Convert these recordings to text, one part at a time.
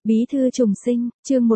Bí thư trùng sinh, chương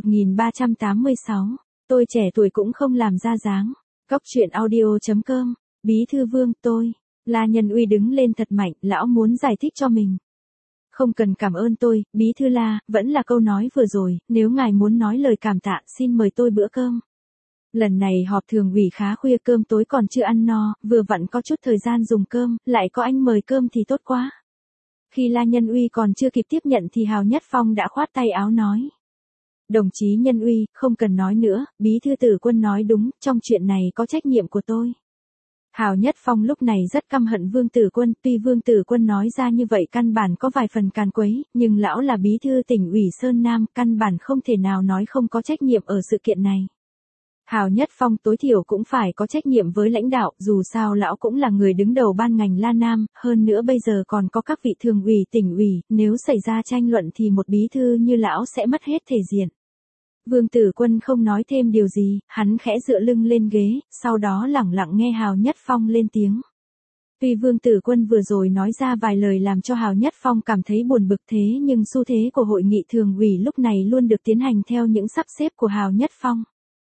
1386. Tôi trẻ tuổi cũng không làm ra dáng. Góc truyện audio.com. Bí thư Vương, tôi. La Nhân Uy đứng lên thật mạnh, lão muốn giải thích cho mình. Không cần cảm ơn tôi, Bí thư La, vẫn là câu nói vừa rồi, nếu ngài muốn nói lời cảm tạ, xin mời tôi bữa cơm. Lần này họp thường ủy khá khuya, cơm tối còn chưa ăn no, vừa vặn có chút thời gian dùng cơm, lại có anh mời cơm thì tốt quá. Khi La Nhân Uy còn chưa kịp tiếp nhận thì Hào Nhất Phong đã khoát tay áo nói. Đồng chí Nhân Uy, không cần nói nữa, Bí thư Tử Quân nói đúng, trong chuyện này có trách nhiệm của tôi. Hào Nhất Phong lúc này rất căm hận Vương Tử Quân, tuy Vương Tử Quân nói ra như vậy căn bản có vài phần càn quấy, nhưng lão là bí thư tỉnh ủy Sơn Nam, căn bản không thể nào nói không có trách nhiệm ở sự kiện này. Hào Nhất Phong tối thiểu cũng phải có trách nhiệm với lãnh đạo, dù sao lão cũng là người đứng đầu ban ngành La Nam, hơn nữa bây giờ còn có các vị thường ủy tỉnh ủy, nếu xảy ra tranh luận thì một bí thư như lão sẽ mất hết thể diện. Vương Tử Quân không nói thêm điều gì, hắn khẽ dựa lưng lên ghế, sau đó lẳng lặng nghe Hào Nhất Phong lên tiếng. Tuy Vương Tử Quân vừa rồi nói ra vài lời làm cho Hào Nhất Phong cảm thấy buồn bực thế nhưng xu thế của hội nghị thường ủy lúc này luôn được tiến hành theo những sắp xếp của Hào Nhất Phong.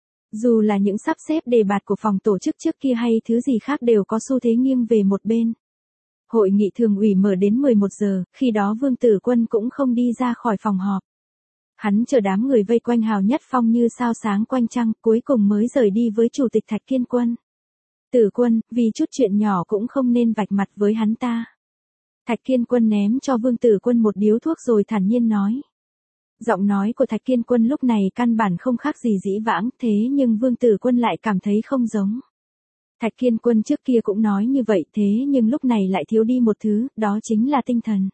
Dù là những sắp xếp đề bạt của phòng tổ chức trước kia hay thứ gì khác đều có xu thế nghiêng về một bên. Hội nghị thường ủy mở đến 11 giờ, khi đó Vương Tử Quân cũng không đi ra khỏi phòng họp. Hắn chờ đám người vây quanh Hào Nhất Phong như sao sáng quanh trăng, cuối cùng mới rời đi với Chủ tịch Thạch Kiên Quân. Tử Quân, vì chút chuyện nhỏ cũng không nên vạch mặt với hắn ta. Thạch Kiên Quân ném cho Vương Tử Quân một điếu thuốc rồi thản nhiên nói. Giọng nói của Thạch Kiên Quân lúc này căn bản không khác gì dĩ vãng, thế nhưng Vương Tử Quân lại cảm thấy không giống. Thạch Kiên Quân trước kia cũng nói như vậy thế nhưng lúc này lại thiếu đi một thứ, đó chính là tinh thần.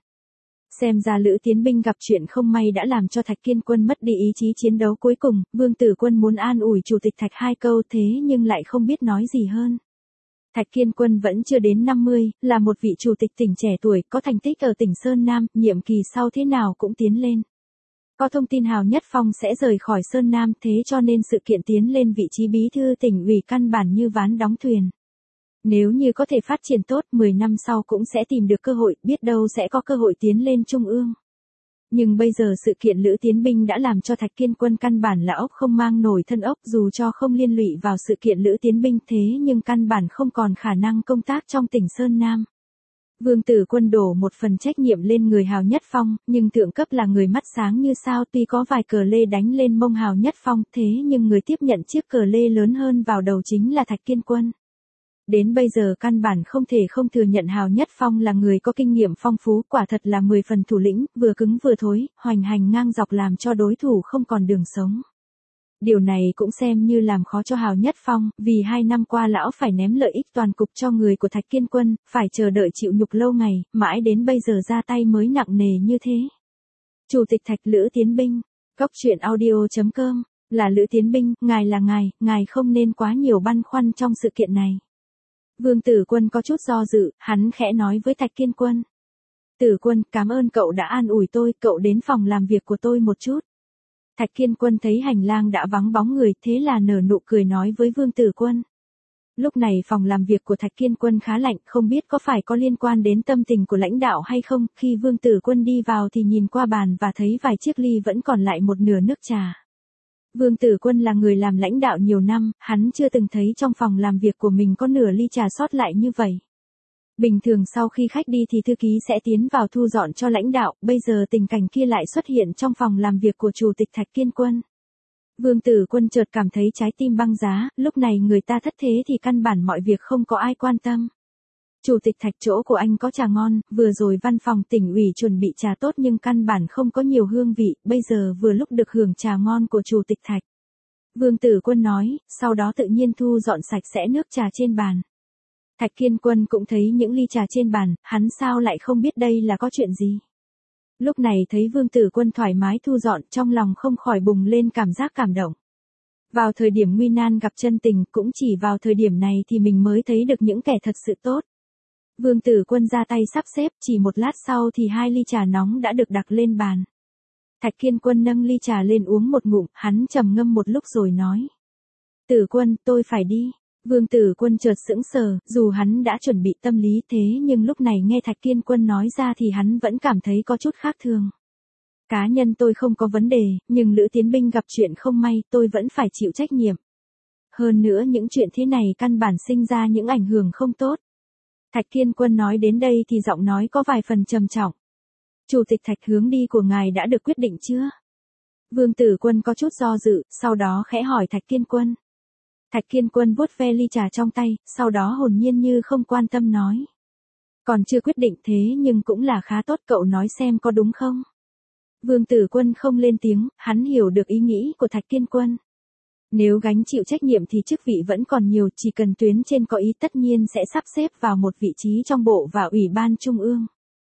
Xem ra Lữ Tiến Binh gặp chuyện không may đã làm cho Thạch Kiên Quân mất đi ý chí chiến đấu cuối cùng, Vương Tử Quân muốn an ủi Chủ tịch Thạch hai câu thế nhưng lại không biết nói gì hơn. Thạch Kiên Quân vẫn chưa đến 50, là một vị chủ tịch tỉnh trẻ tuổi, có thành tích ở tỉnh Sơn Nam, nhiệm kỳ sau thế nào cũng tiến lên. Có thông tin Hào Nhất Phong sẽ rời khỏi Sơn Nam thế cho nên sự kiện tiến lên vị trí bí thư tỉnh ủy căn bản như ván đóng thuyền. Nếu như có thể phát triển tốt 10 năm sau cũng sẽ tìm được cơ hội, biết đâu sẽ có cơ hội tiến lên trung ương. Nhưng bây giờ sự kiện Lữ Tiến Binh đã làm cho Thạch Kiên Quân căn bản là ốc không mang nổi thân ốc dù cho không liên lụy vào sự kiện Lữ Tiến Binh thế nhưng căn bản không còn khả năng công tác trong tỉnh Sơn Nam. Vương Tử Quân đổ một phần trách nhiệm lên người Hào Nhất Phong, nhưng thượng cấp là người mắt sáng như sao tuy có vài cờ lê đánh lên mông Hào Nhất Phong thế nhưng người tiếp nhận chiếc cờ lê lớn hơn vào đầu chính là Thạch Kiên Quân. Đến bây giờ căn bản không thể không thừa nhận Hào Nhất Phong là người có kinh nghiệm phong phú, quả thật là 10 phần thủ lĩnh, vừa cứng vừa thối, hoành hành ngang dọc làm cho đối thủ không còn đường sống. Điều này cũng xem như làm khó cho Hào Nhất Phong, vì 2 năm qua lão phải ném lợi ích toàn cục cho người của Thạch Kiên Quân, phải chờ đợi chịu nhục lâu ngày, mãi đến bây giờ ra tay mới nặng nề như thế. Chủ tịch Thạch Lữ Tiến Binh, góc truyện audio.com, là Lữ Tiến Binh, ngài là ngài không nên quá nhiều băn khoăn trong sự kiện này. Vương Tử Quân có chút do dự, hắn khẽ nói với Thạch Kiên Quân. Tử Quân, cảm ơn cậu đã an ủi tôi, cậu đến phòng làm việc của tôi một chút. Thạch Kiên Quân thấy hành lang đã vắng bóng người, thế là nở nụ cười nói với Vương Tử Quân. Lúc này phòng làm việc của Thạch Kiên Quân khá lạnh, không biết có phải có liên quan đến tâm tình của lãnh đạo hay không, khi Vương Tử Quân đi vào thì nhìn qua bàn và thấy vài chiếc ly vẫn còn lại một nửa nước trà. Vương Tử Quân là người làm lãnh đạo nhiều năm, hắn chưa từng thấy trong phòng làm việc của mình có nửa ly trà sót lại như vậy. Bình thường sau khi khách đi thì thư ký sẽ tiến vào thu dọn cho lãnh đạo, bây giờ tình cảnh kia lại xuất hiện trong phòng làm việc của Chủ tịch Thạch Kiên Quân. Vương Tử Quân chợt cảm thấy trái tim băng giá, lúc này người ta thất thế thì căn bản mọi việc không có ai quan tâm. Chủ tịch Thạch chỗ của anh có trà ngon, vừa rồi văn phòng tỉnh ủy chuẩn bị trà tốt nhưng căn bản không có nhiều hương vị, bây giờ vừa lúc được hưởng trà ngon của Chủ tịch Thạch. Vương Tử Quân nói, sau đó tự nhiên thu dọn sạch sẽ nước trà trên bàn. Thạch Kiên Quân cũng thấy những ly trà trên bàn, hắn sao lại không biết đây là có chuyện gì. Lúc này thấy Vương Tử Quân thoải mái thu dọn trong lòng không khỏi bùng lên cảm giác cảm động. Vào thời điểm nguy nan gặp chân tình cũng chỉ vào thời điểm này thì mình mới thấy được những kẻ thật sự tốt. Vương Tử Quân ra tay sắp xếp, chỉ một lát sau thì 2 ly trà nóng đã được đặt lên bàn. Thạch Kiên Quân nâng ly trà lên uống một ngụm, hắn trầm ngâm một lúc rồi nói. Tử Quân, tôi phải đi. Vương Tử Quân chợt sững sờ, dù hắn đã chuẩn bị tâm lý thế nhưng lúc này nghe Thạch Kiên Quân nói ra thì hắn vẫn cảm thấy có chút khác thường. Cá nhân tôi không có vấn đề, nhưng Lữ Tiến Binh gặp chuyện không may tôi vẫn phải chịu trách nhiệm. Hơn nữa những chuyện thế này căn bản sinh ra những ảnh hưởng không tốt. Thạch Kiên Quân nói đến đây thì giọng nói có vài phần trầm trọng. Chủ tịch Thạch, hướng đi của ngài đã được quyết định chưa? Vương Tử Quân có chút do dự, sau đó khẽ hỏi Thạch Kiên Quân. Thạch Kiên Quân vuốt ve ly trà trong tay, sau đó hồn nhiên như không quan tâm nói. Còn chưa quyết định thế nhưng cũng là khá tốt, cậu nói xem có đúng không? Vương Tử Quân không lên tiếng, hắn hiểu được ý nghĩ của Thạch Kiên Quân. Nếu gánh chịu trách nhiệm thì chức vị vẫn còn nhiều, chỉ cần tuyến trên có ý tất nhiên sẽ sắp xếp vào một vị trí trong bộ và ủy ban trung ương.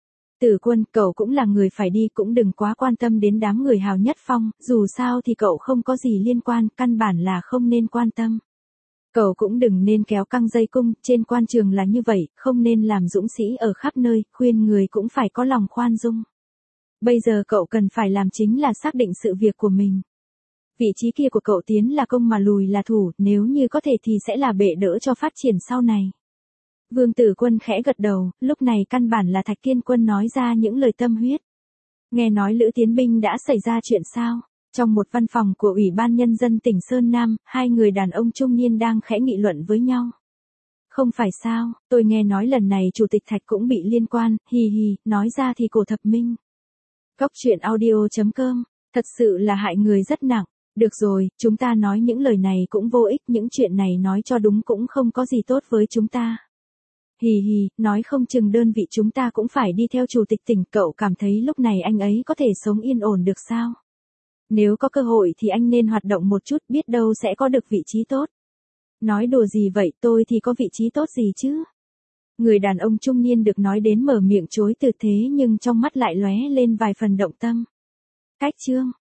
Tử Quân, cậu cũng là người phải đi, cũng đừng quá quan tâm đến đám người Hào Nhất Phong, dù sao thì cậu không có gì liên quan, căn bản là không nên quan tâm. Cậu cũng đừng nên kéo căng dây cung, trên quan trường là như vậy, không nên làm dũng sĩ ở khắp nơi, khuyên người cũng phải có lòng khoan dung. Bây giờ cậu cần phải làm chính là xác định sự việc của mình. Vị trí kia của cậu tiến là công mà lùi là thủ, nếu như có thể thì sẽ là bệ đỡ cho phát triển sau này. Vương Tử Quân khẽ gật đầu, lúc này căn bản là Thạch Kiên Quân nói ra những lời tâm huyết. Nghe nói Lữ Tiến Binh đã xảy ra chuyện sao? Trong một văn phòng của Ủy ban Nhân dân tỉnh Sơn Nam, hai người đàn ông trung niên đang khẽ nghị luận với nhau. Không phải sao, tôi nghe nói lần này Chủ tịch Thạch cũng bị liên quan, hì hì, nói ra thì cổ thập minh. Góc truyện audio.com, thật sự là hại người rất nặng. Được rồi, chúng ta nói những lời này cũng vô ích, những chuyện này nói cho đúng cũng không có gì tốt với chúng ta. Hì hì, nói không chừng đơn vị chúng ta cũng phải đi theo chủ tịch tỉnh, cậu cảm thấy lúc này anh ấy có thể sống yên ổn được sao? Nếu có cơ hội thì anh nên hoạt động một chút, biết đâu sẽ có được vị trí tốt. Nói đùa gì vậy, tôi thì có vị trí tốt gì chứ? Người đàn ông trung niên được nói đến mở miệng chối từ thế nhưng trong mắt lại lóe lên vài phần động tâm. Cách chương